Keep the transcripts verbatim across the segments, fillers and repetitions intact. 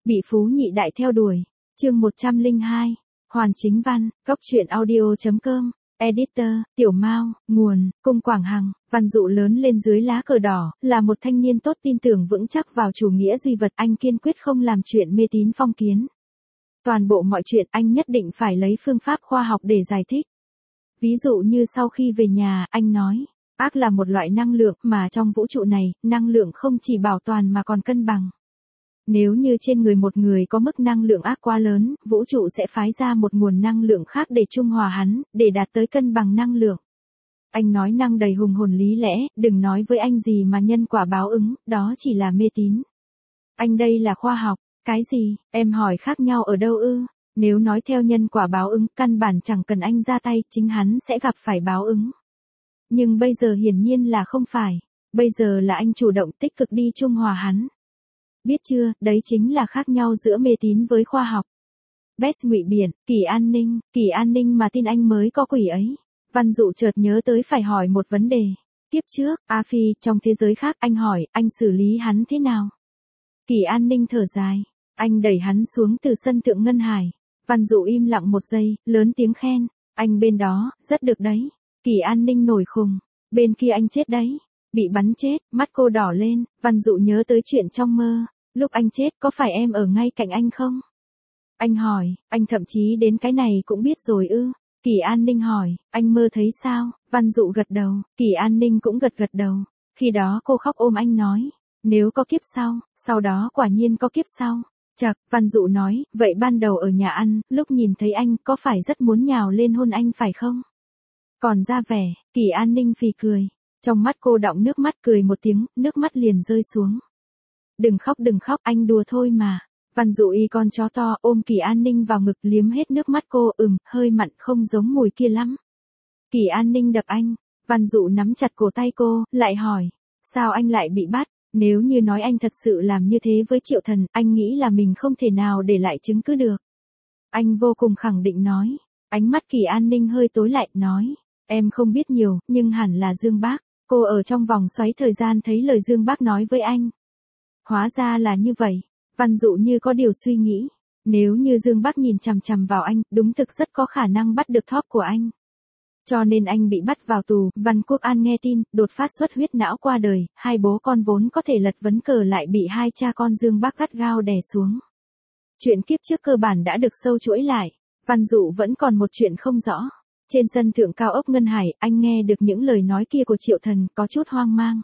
Bị phú nhị đại theo đuổi. Chương một trăm lẻ hai. Hoàn Chính Văn, góc truyện audio chấm com. Editor, Tiểu Mao, nguồn, Cung Quảng Hằng. Văn Dụ lớn lên dưới lá cờ đỏ, là một thanh niên tốt tin tưởng vững chắc vào chủ nghĩa duy vật. Anh kiên quyết không làm chuyện mê tín phong kiến. Toàn bộ mọi chuyện anh nhất định phải lấy phương pháp khoa học để giải thích. Ví dụ như sau khi về nhà, anh nói, ác là một loại năng lượng mà trong vũ trụ này, năng lượng không chỉ bảo toàn mà còn cân bằng. Nếu như trên người một người có mức năng lượng ác quá lớn, vũ trụ sẽ phái ra một nguồn năng lượng khác để trung hòa hắn, để đạt tới cân bằng năng lượng. Anh nói năng đầy hùng hồn lý lẽ, đừng nói với anh gì mà nhân quả báo ứng, đó chỉ là mê tín. Anh đây là khoa học, cái gì, em hỏi khác nhau ở đâu ư? Nếu nói theo nhân quả báo ứng, căn bản chẳng cần anh ra tay, chính hắn sẽ gặp phải báo ứng. Nhưng bây giờ hiển nhiên là không phải, bây giờ là anh chủ động tích cực đi trung hòa hắn. Biết chưa, đấy chính là khác nhau giữa mê tín với khoa học. Best Ngụy Biển, Kỳ An Ninh, Kỳ An Ninh mà tin anh mới có quỷ ấy. Văn Dụ chợt nhớ tới phải hỏi một vấn đề. Kiếp trước, A Phi, trong thế giới khác, anh hỏi, anh xử lý hắn thế nào? Kỳ An Ninh thở dài, anh đẩy hắn xuống từ sân thượng ngân hải. Văn Dụ im lặng một giây, lớn tiếng khen, anh bên đó, rất được đấy. Kỳ An Ninh nổi khùng, bên kia anh chết đấy. Bị bắn chết, mắt cô đỏ lên, Văn Dụ nhớ tới chuyện trong mơ. Lúc anh chết có phải em ở ngay cạnh anh không? Anh hỏi, anh thậm chí đến cái này cũng biết rồi ư? Kỳ An Ninh hỏi, anh mơ thấy sao? Văn Dụ gật đầu, Kỳ An Ninh cũng gật gật đầu. Khi đó cô khóc ôm anh nói, nếu có kiếp sau, sau đó quả nhiên có kiếp sau. Chậc, Văn Dụ nói, vậy ban đầu ở nhà ăn, lúc nhìn thấy anh có phải rất muốn nhào lên hôn anh phải không? Còn ra vẻ, Kỳ An Ninh phì cười. Trong mắt cô đọng nước mắt cười một tiếng, nước mắt liền rơi xuống. Đừng khóc đừng khóc, anh đùa thôi mà. Văn Dụ y con chó to ôm Kỳ An Ninh vào ngực liếm hết nước mắt cô, ừm, hơi mặn không giống mùi kia lắm. Kỳ An Ninh đập anh, Văn Dụ nắm chặt cổ tay cô, lại hỏi, sao anh lại bị bắt? Nếu như nói anh thật sự làm như thế với Triệu Thần, anh nghĩ là mình không thể nào để lại chứng cứ được. Anh vô cùng khẳng định nói, ánh mắt Kỳ An Ninh hơi tối lại, nói, em không biết nhiều, nhưng hẳn là Dương Bác. Cô ở trong vòng xoáy thời gian thấy lời Dương Bác nói với anh. Hóa ra là như vậy. Văn Dụ như có điều suy nghĩ. Nếu như Dương Bác nhìn chằm chằm vào anh, đúng thực rất có khả năng bắt được thóp của anh. Cho nên anh bị bắt vào tù. Văn Quốc An nghe tin, đột phát xuất huyết não qua đời. Hai bố con vốn có thể lật vấn cờ lại bị hai cha con Dương Bác gắt gao đè xuống. Chuyện kiếp trước cơ bản đã được sâu chuỗi lại. Văn Dụ vẫn còn một chuyện không rõ. Trên sân thượng cao ốc Ngân Hải, anh nghe được những lời nói kia của Triệu Thần, có chút hoang mang.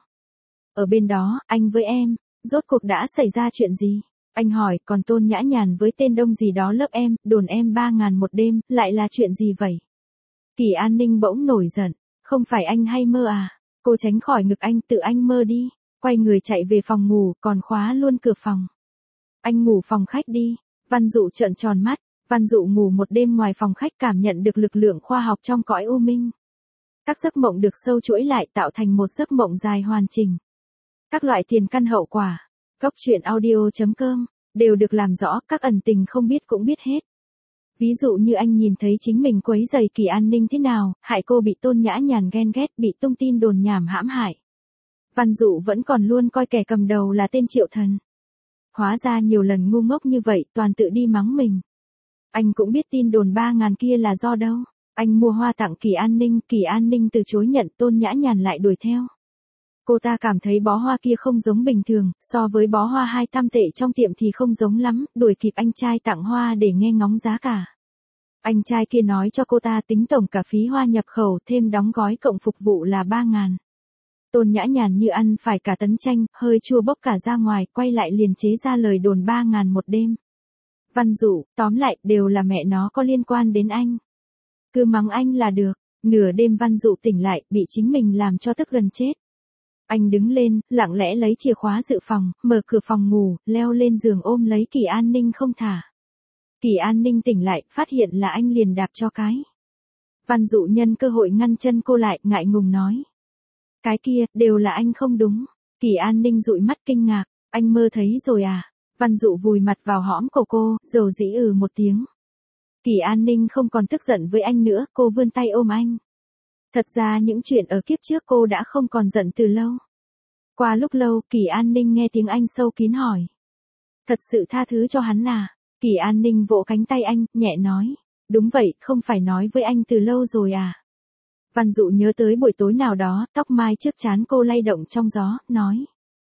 Ở bên đó, anh với em, rốt cuộc đã xảy ra chuyện gì? Anh hỏi, còn Tôn Nhã Nhàn với tên đông gì đó lớp em, đồn em ba ngàn một đêm, lại là chuyện gì vậy? Kỳ An Ninh bỗng nổi giận, không phải anh hay mơ à? Cô tránh khỏi ngực anh, tự anh mơ đi, quay người chạy về phòng ngủ, còn khóa luôn cửa phòng. Anh ngủ phòng khách đi. Văn Dụ trợn tròn mắt. Văn Dụ ngủ một đêm ngoài phòng khách, cảm nhận được lực lượng khoa học trong cõi u minh. Các giấc mộng được sâu chuỗi lại tạo thành một giấc mộng dài hoàn chỉnh. Các loại tiền căn hậu quả, góc truyện audio chấm com, đều được làm rõ, các ẩn tình không biết cũng biết hết. Ví dụ như anh nhìn thấy chính mình quấy rầy Kỳ An Ninh thế nào, hại cô bị Tôn Nhã Nhàn ghen ghét, bị tung tin đồn nhảm hãm hại. Văn Dụ vẫn còn luôn coi kẻ cầm đầu là tên Triệu Thần. Hóa ra nhiều lần ngu ngốc như vậy, toàn tự đi mắng mình. Anh cũng biết tin đồn ba ngàn kia là do đâu. Anh mua hoa tặng Kỳ An Ninh, Kỳ An Ninh từ chối nhận, Tôn Nhã Nhàn lại đuổi theo. Cô ta cảm thấy bó hoa kia không giống bình thường, so với bó hoa hai trăm tệ trong tiệm thì không giống lắm, đuổi kịp anh trai tặng hoa để nghe ngóng giá cả. Anh trai kia nói cho cô ta tính tổng cả phí hoa nhập khẩu thêm đóng gói cộng phục vụ là ba ngàn. Tôn Nhã Nhàn như ăn phải cả tấn chanh, hơi chua bốc cả ra ngoài, quay lại liền chế ra lời đồn ba ngàn một đêm. Văn Dụ, tóm lại, đều là mẹ nó có liên quan đến anh. Cứ mắng anh là được. Nửa đêm Văn Dụ tỉnh lại, bị chính mình làm cho tức gần chết. Anh đứng lên, lặng lẽ lấy chìa khóa dự phòng, mở cửa phòng ngủ, leo lên giường ôm lấy Kỳ An Ninh không thả. Kỳ An Ninh tỉnh lại, phát hiện là anh liền đạp cho cái. Văn Dụ nhân cơ hội ngăn chân cô lại, ngại ngùng nói. Cái kia, đều là anh không đúng. Kỳ An Ninh dụi mắt kinh ngạc, anh mơ thấy rồi à? Văn Dụ vùi mặt vào hõm cổ cô, dầu dĩ ừ một tiếng. Kỳ An Ninh không còn tức giận với anh nữa, cô vươn tay ôm anh. Thật ra những chuyện ở kiếp trước cô đã không còn giận từ lâu. Qua lúc lâu, Kỳ An Ninh nghe tiếng anh sâu kín hỏi. Thật sự tha thứ cho hắn à? Kỳ An Ninh vỗ cánh tay anh, nhẹ nói. Đúng vậy, không phải nói với anh từ lâu rồi à? Văn Dụ nhớ tới buổi tối nào đó, tóc mai trước trán cô lay động trong gió, nói.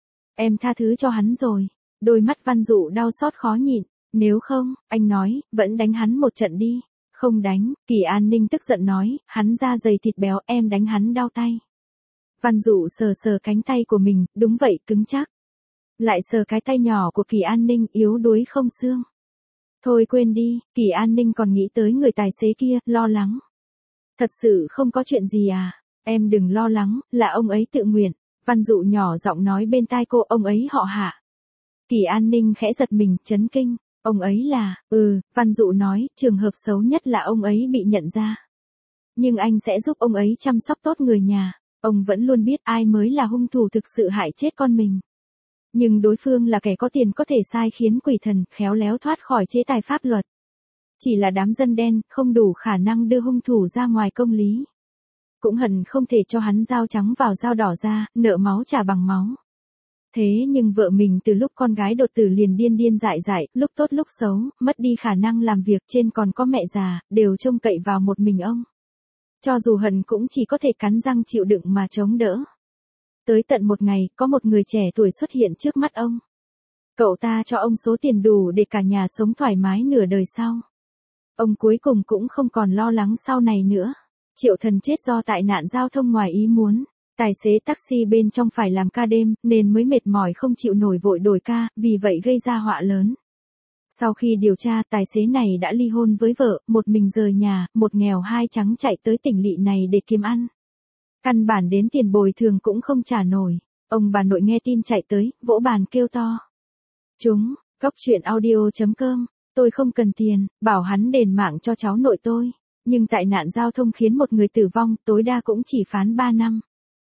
Em tha thứ cho hắn rồi. Đôi mắt Văn Dụ đau xót khó nhịn. Nếu không, anh nói, vẫn đánh hắn một trận đi. Không đánh, Kỳ An Ninh tức giận nói, hắn da dày thịt béo, em đánh hắn đau tay. Văn Dụ sờ sờ cánh tay của mình, đúng vậy, cứng chắc. Lại sờ cái tay nhỏ của Kỳ An Ninh, yếu đuối không xương. Thôi quên đi, Kỳ An Ninh còn nghĩ tới người tài xế kia, lo lắng. Thật sự không có chuyện gì à? Em đừng lo lắng, là ông ấy tự nguyện. Văn Dụ nhỏ giọng nói bên tai cô, ông ấy họ Hạ. Kỳ An Ninh khẽ giật mình, chấn kinh. Ông ấy là, ừ, Văn Dụ nói, trường hợp xấu nhất là ông ấy bị nhận ra. Nhưng anh sẽ giúp ông ấy chăm sóc tốt người nhà. Ông vẫn luôn biết ai mới là hung thủ thực sự hại chết con mình. Nhưng đối phương là kẻ có tiền có thể sai khiến quỷ thần, khéo léo thoát khỏi chế tài pháp luật. Chỉ là đám dân đen, không đủ khả năng đưa hung thủ ra ngoài công lý. Cũng hận không thể cho hắn dao trắng vào dao đỏ ra, nợ máu trả bằng máu. Thế nhưng vợ mình từ lúc con gái đột tử liền điên điên dại dại, lúc tốt lúc xấu, mất đi khả năng làm việc, trên còn có mẹ già, đều trông cậy vào một mình ông. Cho dù hận cũng chỉ có thể cắn răng chịu đựng mà chống đỡ. Tới tận một ngày, có một người trẻ tuổi xuất hiện trước mắt ông. Cậu ta cho ông số tiền đủ để cả nhà sống thoải mái nửa đời sau. Ông cuối cùng cũng không còn lo lắng sau này nữa. Triệu Thần chết do tai nạn giao thông ngoài ý muốn. Tài xế taxi bên trong phải làm ca đêm, nên mới mệt mỏi không chịu nổi vội đổi ca, vì vậy gây ra họa lớn. Sau khi điều tra, tài xế này đã ly hôn với vợ, một mình rời nhà, một nghèo hai trắng chạy tới tỉnh lỵ này để kiếm ăn. Căn bản đến tiền bồi thường cũng không trả nổi. Ông bà nội nghe tin chạy tới, vỗ bàn kêu to. Chúng, Cóc Truyện Audio chấm com, tôi không cần tiền, bảo hắn đền mạng cho cháu nội tôi. Nhưng tại nạn giao thông khiến một người tử vong, tối đa cũng chỉ phán ba năm.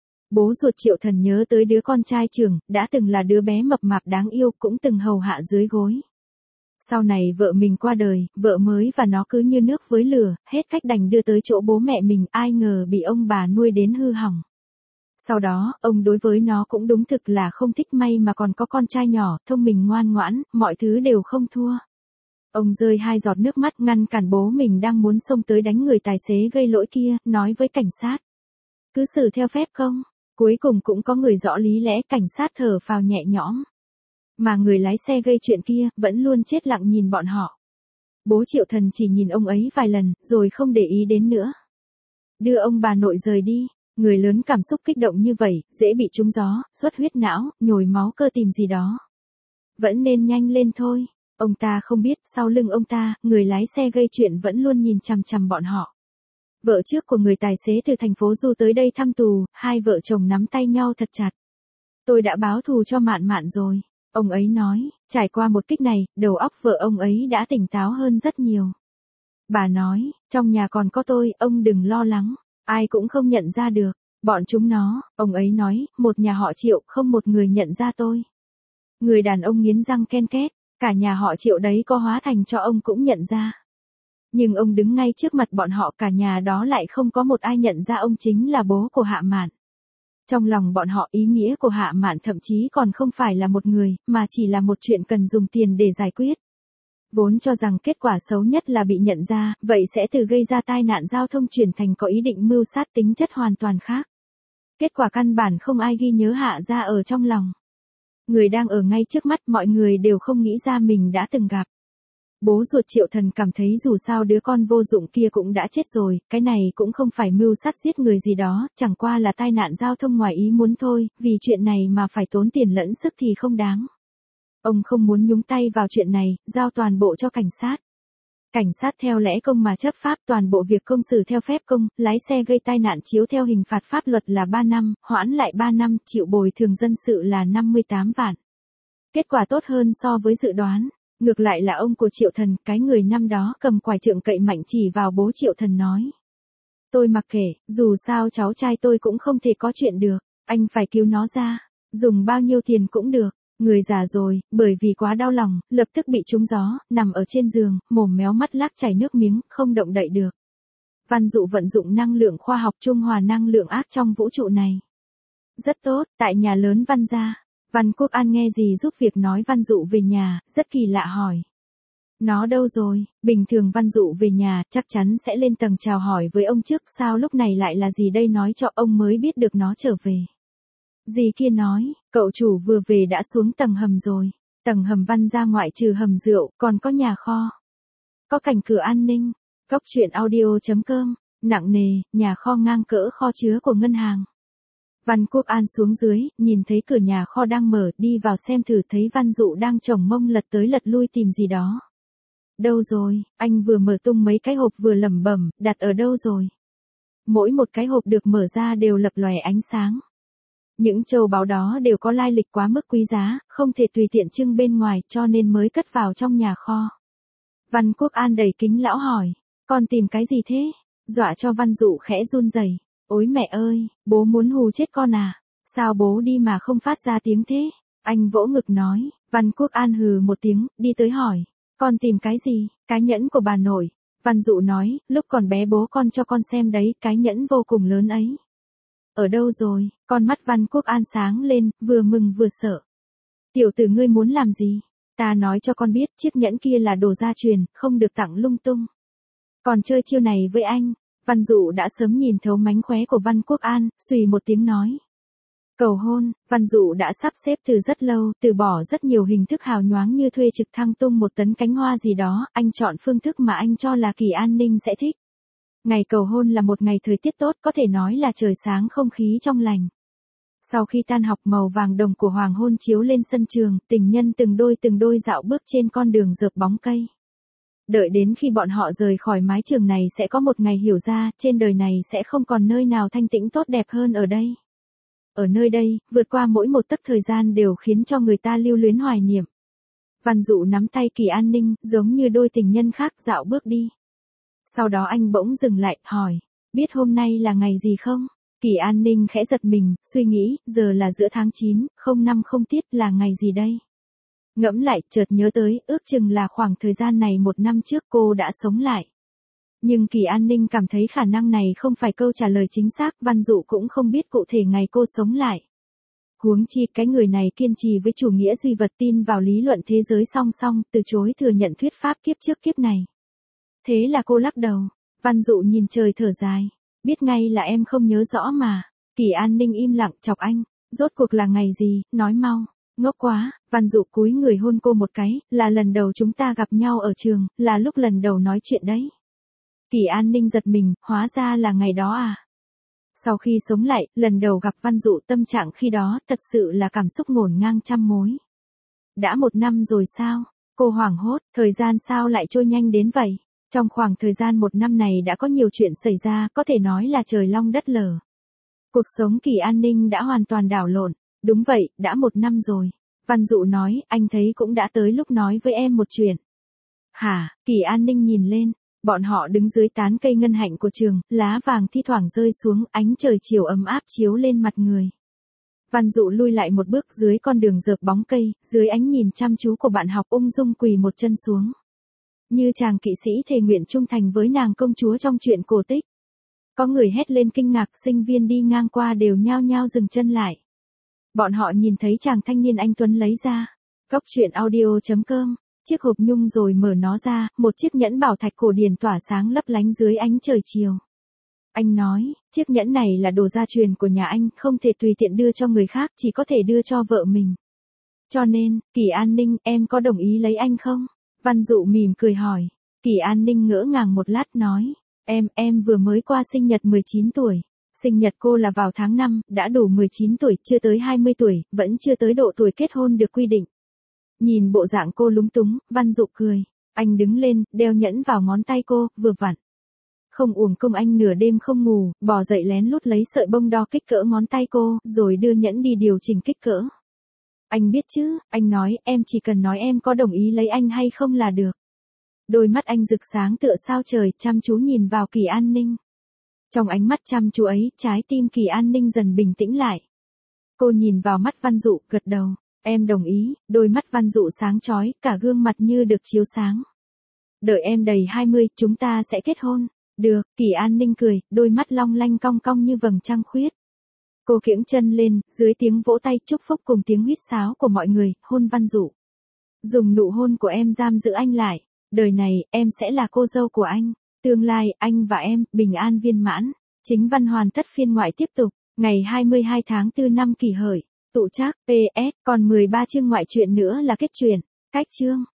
Bố ruột Triệu Thần nhớ tới đứa con trai trưởng, đã từng là đứa bé mập mạp đáng yêu, cũng từng hầu hạ dưới gối. Sau này vợ mình qua đời, vợ mới và nó cứ như nước với lửa, hết cách đành đưa tới chỗ bố mẹ mình, ai ngờ bị ông bà nuôi đến hư hỏng. Sau đó, ông đối với nó cũng đúng thực là không thích, may mà còn có con trai nhỏ, thông minh ngoan ngoãn, mọi thứ đều không thua. Ông rơi hai giọt nước mắt ngăn cản bố mình đang muốn xông tới đánh người tài xế gây lỗi kia, nói với cảnh sát. Cứ xử theo phép không? Cuối cùng cũng có người rõ lý lẽ, cảnh sát thở phào nhẹ nhõm. Mà người lái xe gây chuyện kia, vẫn luôn chết lặng nhìn bọn họ. Bố Triệu Thần chỉ nhìn ông ấy vài lần, rồi không để ý đến nữa. Đưa ông bà nội rời đi, người lớn cảm xúc kích động như vậy, dễ bị trúng gió, xuất huyết não, nhồi máu cơ tim gì đó. Vẫn nên nhanh lên thôi. Ông ta không biết, sau lưng ông ta, người lái xe gây chuyện vẫn luôn nhìn chằm chằm bọn họ. Vợ trước của người tài xế từ thành phố Du tới đây thăm tù, hai vợ chồng nắm tay nhau thật chặt. Tôi đã báo thù cho Mạn Mạn rồi. Ông ấy nói, trải qua một kích này, đầu óc vợ ông ấy đã tỉnh táo hơn rất nhiều. Bà nói, trong nhà còn có tôi, ông đừng lo lắng, ai cũng không nhận ra được, bọn chúng nó, ông ấy nói, một nhà họ Triệu, không một người nhận ra tôi. Người đàn ông nghiến răng ken két, cả nhà họ Triệu đấy có hóa thành cho ông cũng nhận ra. Nhưng ông đứng ngay trước mặt bọn họ, cả nhà đó lại không có một ai nhận ra ông chính là bố của Hạ Mạn. Trong lòng bọn họ, ý nghĩa của Hạ Mạn thậm chí còn không phải là một người, mà chỉ là một chuyện cần dùng tiền để giải quyết. Vốn cho rằng kết quả xấu nhất là bị nhận ra, vậy sẽ từ gây ra tai nạn giao thông chuyển thành có ý định mưu sát, tính chất hoàn toàn khác. Kết quả căn bản không ai ghi nhớ Hạ gia ở trong lòng. Người đang ở ngay trước mắt, mọi người đều không nghĩ ra mình đã từng gặp. Bố ruột Triệu Thần cảm thấy dù sao đứa con vô dụng kia cũng đã chết rồi, cái này cũng không phải mưu sát giết người gì đó, chẳng qua là tai nạn giao thông ngoài ý muốn thôi, vì chuyện này mà phải tốn tiền lẫn sức thì không đáng. Ông không muốn nhúng tay vào chuyện này, giao toàn bộ cho cảnh sát. Cảnh sát theo lẽ công mà chấp pháp, toàn bộ việc công xử theo phép công, lái xe gây tai nạn chiếu theo hình phạt pháp luật là ba năm, hoãn lại ba năm, chịu bồi thường dân sự là năm mươi tám vạn. Kết quả tốt hơn so với dự đoán. Ngược lại là ông của Triệu Thần, cái người năm đó cầm quải trượng cậy mạnh chỉ vào bố Triệu Thần nói. Tôi mặc kệ, dù sao cháu trai tôi cũng không thể có chuyện được, anh phải cứu nó ra, dùng bao nhiêu tiền cũng được. Người già rồi, bởi vì quá đau lòng, lập tức bị trúng gió, nằm ở trên giường, mồm méo mắt lác chảy nước miếng, không động đậy được. Văn Dụ vận dụng năng lượng khoa học trung hòa năng lượng ác trong vũ trụ này. Rất tốt, tại nhà lớn Văn gia. Văn Quốc An nghe gì giúp việc nói Văn Dụ về nhà, rất kỳ lạ hỏi. Nó đâu rồi? Bình thường Văn Dụ về nhà chắc chắn sẽ lên tầng chào hỏi với ông trước, sao lúc này lại là gì đây, nói cho ông mới biết được nó trở về. Dì kia nói, cậu chủ vừa về đã xuống tầng hầm rồi. Tầng hầm Văn ra ngoại trừ hầm rượu, còn có nhà kho. Có cảnh cửa an ninh. Cốc truyện audio chấm com, nặng nề, nhà kho ngang cỡ kho chứa của ngân hàng. Văn Quốc An xuống dưới, nhìn thấy cửa nhà kho đang mở, đi vào xem thử, thấy Văn Dụ đang chồng mông lật tới lật lui tìm gì đó. Đâu rồi, anh vừa mở tung mấy cái hộp vừa lẩm bẩm, đặt ở đâu rồi. Mỗi một cái hộp được mở ra đều lập lòe ánh sáng. Những châu báu đó đều có lai lịch quá mức quý giá, không thể tùy tiện trưng bên ngoài, cho nên mới cất vào trong nhà kho. Văn Quốc An đầy kính lão hỏi, con tìm cái gì thế? Dọa cho Văn Dụ khẽ run rẩy. Ôi mẹ ơi, bố muốn hù chết con à? Sao bố đi mà không phát ra tiếng thế? Anh vỗ ngực nói. Văn Quốc An hừ một tiếng, đi tới hỏi, con tìm cái gì? Cái nhẫn của bà nội. Văn Dụ nói, lúc còn bé bố con cho con xem đấy, cái nhẫn vô cùng lớn ấy. Ở đâu rồi? Con mắt Văn Quốc An sáng lên, vừa mừng vừa sợ. Tiểu tử ngươi muốn làm gì? Ta nói cho con biết, chiếc nhẫn kia là đồ gia truyền, không được tặng lung tung. Còn chơi chiêu này với anh. Văn Dụ đã sớm nhìn thấu mánh khóe của Văn Quốc An, xùy một tiếng nói. Cầu hôn. Văn Dụ đã sắp xếp từ rất lâu, từ bỏ rất nhiều hình thức hào nhoáng như thuê trực thăng tung một tấn cánh hoa gì đó, anh chọn phương thức mà anh cho là Kỳ An Ninh sẽ thích. Ngày cầu hôn là một ngày thời tiết tốt, có thể nói là trời sáng không khí trong lành. Sau khi tan học, màu vàng đồng của hoàng hôn chiếu lên sân trường, tình nhân từng đôi từng đôi dạo bước trên con đường rợp bóng cây. Đợi đến khi bọn họ rời khỏi mái trường này sẽ có một ngày hiểu ra, trên đời này sẽ không còn nơi nào thanh tĩnh tốt đẹp hơn ở đây. Ở nơi đây, vượt qua mỗi một tấc thời gian đều khiến cho người ta lưu luyến hoài niệm. Văn Dụ nắm tay Kỳ An Ninh, giống như đôi tình nhân khác dạo bước đi. Sau đó anh bỗng dừng lại, hỏi, biết hôm nay là ngày gì không? Kỳ An Ninh khẽ giật mình, suy nghĩ, giờ là giữa tháng chín, không năm không tiết, là ngày gì đây? Ngẫm lại, chợt nhớ tới, ước chừng là khoảng thời gian này một năm trước cô đã sống lại. Nhưng Kỳ An Ninh cảm thấy khả năng này không phải câu trả lời chính xác, Văn Dụ cũng không biết cụ thể ngày cô sống lại. Huống chi, cái người này kiên trì với chủ nghĩa duy vật, tin vào lý luận thế giới song song, từ chối thừa nhận thuyết pháp kiếp trước kiếp này. Thế là cô lắc đầu. Văn Dụ nhìn trời thở dài. Biết ngay là em không nhớ rõ mà. Kỳ An Ninh im lặng chọc anh. Rốt cuộc là ngày gì, nói mau. Ngốc quá. Văn Dụ cúi người hôn cô một cái, là lần đầu chúng ta gặp nhau ở trường, là lúc lần đầu nói chuyện đấy. Kỳ An Ninh giật mình, hóa ra là ngày đó à. Sau khi sống lại, lần đầu gặp Văn Dụ, tâm trạng khi đó thật sự là cảm xúc ngổn ngang trăm mối. Đã một năm rồi sao? Cô hoảng hốt, thời gian sao lại trôi nhanh đến vậy? Trong khoảng thời gian một năm này đã có nhiều chuyện xảy ra, có thể nói là trời long đất lở. Cuộc sống Kỳ An Ninh đã hoàn toàn đảo lộn. Đúng vậy, đã một năm rồi. Văn Dụ nói, anh thấy cũng đã tới lúc nói với em một chuyện. Hả? Kỳ An Ninh nhìn lên. Bọn họ đứng dưới tán cây ngân hạnh của trường, lá vàng thi thoảng rơi xuống, ánh trời chiều ấm áp chiếu lên mặt người. Văn Dụ lui lại một bước dưới con đường rợp bóng cây, dưới ánh nhìn chăm chú của bạn học, ung dung quỳ một chân xuống. Như chàng kỵ sĩ thề nguyện trung thành với nàng công chúa trong truyện cổ tích. Có người hét lên kinh ngạc, sinh viên đi ngang qua đều nhao nhao dừng chân lại. Bọn họ nhìn thấy chàng thanh niên anh tuấn lấy ra. Cốc truyện audio chấm com, chiếc hộp nhung rồi mở nó ra, một chiếc nhẫn bảo thạch cổ điển tỏa sáng lấp lánh dưới ánh trời chiều. Anh nói, chiếc nhẫn này là đồ gia truyền của nhà anh, không thể tùy tiện đưa cho người khác, chỉ có thể đưa cho vợ mình. Cho nên, Kỳ An Ninh, em có đồng ý lấy anh không? Văn Dụ mỉm cười hỏi. Kỳ An Ninh ngỡ ngàng một lát nói, em, em vừa mới qua sinh nhật mười chín tuổi. Sinh nhật cô là vào tháng năm, đã đủ mười chín tuổi, chưa tới hai mươi tuổi, vẫn chưa tới độ tuổi kết hôn được quy định. Nhìn bộ dạng cô lúng túng, Văn Dụ cười. Anh đứng lên, đeo nhẫn vào ngón tay cô, vừa vặn. Không uổng công anh nửa đêm không ngủ, bò dậy lén lút lấy sợi bông đo kích cỡ ngón tay cô, rồi đưa nhẫn đi điều chỉnh kích cỡ. Anh biết chứ, anh nói, em chỉ cần nói em có đồng ý lấy anh hay không là được. Đôi mắt anh rực sáng tựa sao trời, chăm chú nhìn vào Kỳ An Ninh. Trong ánh mắt chăm chú ấy, trái tim Kỳ An Ninh dần bình tĩnh lại. Cô nhìn vào mắt Văn Dụ, gật đầu. Em đồng ý. Đôi mắt Văn Dụ sáng chói, cả gương mặt như được chiếu sáng. Đợi em đầy hai mươi, chúng ta sẽ kết hôn. Được, Kỳ An Ninh cười, đôi mắt long lanh cong cong như vầng trăng khuyết. Cô kiễng chân lên, dưới tiếng vỗ tay chúc phúc cùng tiếng huýt sáo của mọi người, hôn Văn Dụ. Dùng nụ hôn của em giam giữ anh lại. Đời này, em sẽ là cô dâu của anh. Tương lai, anh và em, bình an viên mãn. Chính văn hoàn tất phiên ngoại tiếp tục. Ngày hai mươi hai tháng tư năm Kỷ Hợi. Tụ Trác, pê ét, còn mười ba chương ngoại truyện nữa là kết truyện. Cách chương.